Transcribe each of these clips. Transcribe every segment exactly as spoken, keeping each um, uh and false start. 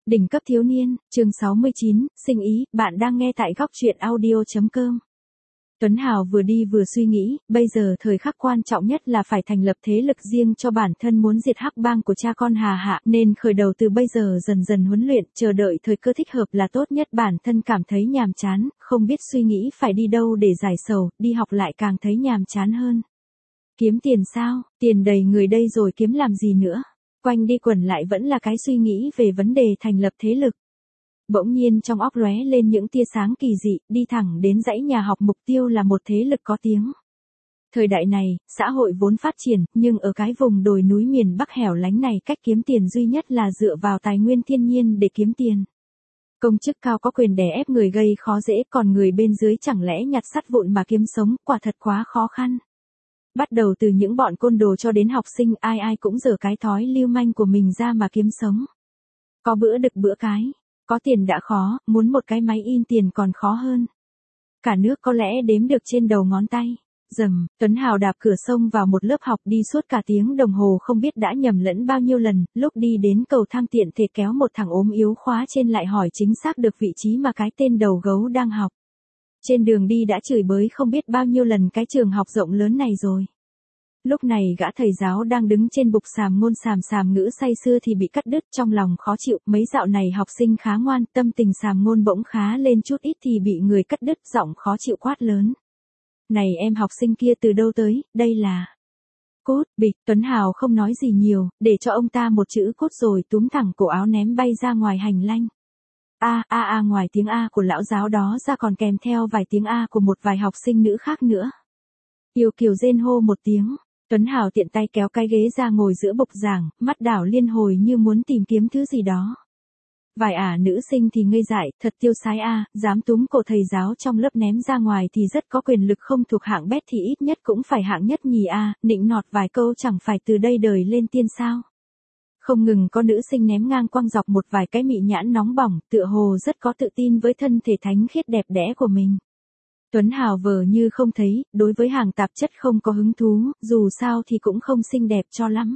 Đỉnh cấp thiếu niên, chương sáu mươi chín, sinh ý, bạn đang nghe tại góc truyện audio.com. Tuấn Hào vừa đi vừa suy nghĩ, bây giờ thời khắc quan trọng nhất là phải thành lập thế lực riêng cho bản thân, muốn diệt hắc bang của cha con Hà Hạ, nên khởi đầu từ bây giờ dần dần huấn luyện, chờ đợi thời cơ thích hợp là tốt nhất. Bản thân cảm thấy nhàm chán, không biết suy nghĩ phải đi đâu để giải sầu, đi học lại càng thấy nhàm chán hơn. Kiếm tiền sao, tiền đầy người đây rồi kiếm làm gì nữa? Quanh đi quẩn lại vẫn là cái suy nghĩ về vấn đề thành lập thế lực. Bỗng nhiên trong óc lóe lên những tia sáng kỳ dị, đi thẳng đến dãy nhà học, mục tiêu là một thế lực có tiếng. Thời đại này, xã hội vốn phát triển, nhưng ở cái vùng đồi núi miền Bắc hẻo lánh này, cách kiếm tiền duy nhất là dựa vào tài nguyên thiên nhiên để kiếm tiền. Công chức cao có quyền đè ép người gây khó dễ, còn người bên dưới chẳng lẽ nhặt sắt vụn mà kiếm sống, quả thật quá khó khăn. Bắt đầu từ những bọn côn đồ cho đến học sinh, ai ai cũng giở cái thói lưu manh của mình ra mà kiếm sống. Có bữa đực bữa cái, có tiền đã khó, muốn một cái máy in tiền còn khó hơn. Cả nước có lẽ đếm được trên đầu ngón tay. Rầm, Tuấn Hào đạp cửa xông vào một lớp học, đi suốt cả tiếng đồng hồ không biết đã nhầm lẫn bao nhiêu lần, lúc đi đến cầu thang tiện thể kéo một thằng ốm yếu khóa trên lại hỏi chính xác được vị trí mà cái tên đầu gấu đang học. Trên đường đi đã chửi bới không biết bao nhiêu lần cái trường học rộng lớn này rồi. Lúc này gã thầy giáo đang đứng trên bục sàm ngôn sàm sàm ngữ say sưa thì bị cắt đứt, trong lòng khó chịu, mấy dạo này học sinh khá ngoan, tâm tình sàm ngôn bỗng khá lên chút ít thì bị người cắt đứt, giọng khó chịu quát lớn. Này em học sinh kia từ đâu tới, đây là... Cút, bịch, Tuấn Hào không nói gì nhiều, để cho ông ta một chữ cút rồi túm thẳng cổ áo ném bay ra ngoài hành lang. A a a ngoài tiếng A của lão giáo đó ra còn kèm theo vài tiếng A của một vài học sinh nữ khác nữa. Yêu Kiều rên hô một tiếng. Tuấn Hào tiện tay kéo cái ghế ra ngồi giữa bục giảng, mắt đảo liên hồi như muốn tìm kiếm thứ gì đó. Vài ả nữ sinh thì ngây dại, thật tiêu sái a, dám túm cổ thầy giáo trong lớp ném ra ngoài thì rất có quyền lực, không thuộc hạng bét thì ít nhất cũng phải hạng nhất nhì a, nịnh nọt vài câu chẳng phải từ đây đời lên tiên sao. Không ngừng có nữ sinh ném ngang quăng dọc một vài cái mị nhãn nóng bỏng, tựa hồ rất có tự tin với thân thể thánh khiết đẹp đẽ của mình. Tuấn Hào vờ như không thấy, đối với hàng tạp chất không có hứng thú, dù sao thì cũng không xinh đẹp cho lắm.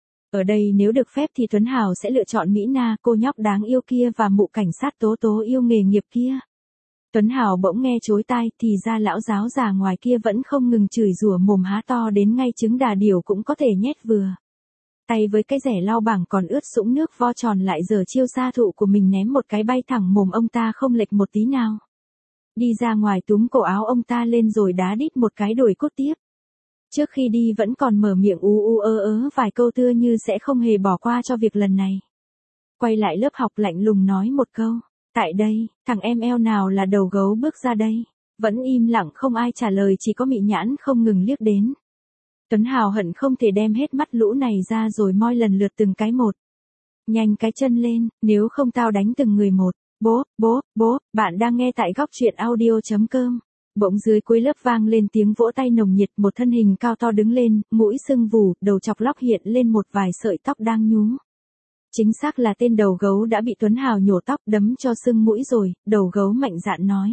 Ở đây nếu được phép thì Tuấn Hào sẽ lựa chọn Mỹ Na, cô nhóc đáng yêu kia và mụ cảnh sát tố tố yêu nghề nghiệp kia. Tuấn Hào bỗng nghe chối tai, thì ra lão giáo già ngoài kia vẫn không ngừng chửi rủa, mồm há to đến ngay trứng đà điểu cũng có thể nhét vừa. Tay với cái rẻ lau bảng còn ướt sũng nước, vo tròn lại giở chiêu xa thụ của mình ném một cái bay thẳng mồm ông ta không lệch một tí nào. Đi ra ngoài túm cổ áo ông ta lên rồi đá đít một cái đuổi cốt tiếp. Trước khi đi vẫn còn mở miệng u u ơ ớ vài câu tưa như sẽ không hề bỏ qua cho việc lần này. Quay lại lớp học lạnh lùng nói một câu. Tại đây, thằng em eo nào là đầu gấu bước ra đây. Vẫn im lặng không ai trả lời, chỉ có mị nhãn không ngừng liếc đến. Tuấn Hào hận không thể đem hết mắt lũ này ra rồi moi lần lượt từng cái một. Nhanh cái chân lên, nếu không tao đánh từng người một. Bố, bố, bố, bạn đang nghe tại góc truyện audio.com. Bỗng dưới cuối lớp vang lên tiếng vỗ tay nồng nhiệt, một thân hình cao to đứng lên, mũi sưng vù, đầu chọc lóc hiện lên một vài sợi tóc đang nhú. Chính xác là tên đầu gấu đã bị Tuấn Hào nhổ tóc đấm cho sưng mũi rồi, đầu gấu mạnh dạn nói.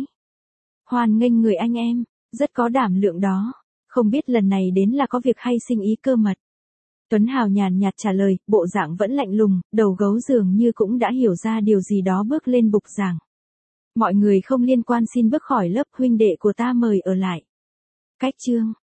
Hoan nghênh người anh em, rất có đảm lượng đó, không biết lần này đến là có việc hay sinh ý cơ mật. Tuấn Hào nhàn nhạt trả lời, bộ dạng vẫn lạnh lùng, đầu gấu dường như cũng đã hiểu ra điều gì đó, bước lên bục giảng. Mọi người không liên quan xin bước khỏi lớp, huynh đệ của ta mời ở lại. Cách chương.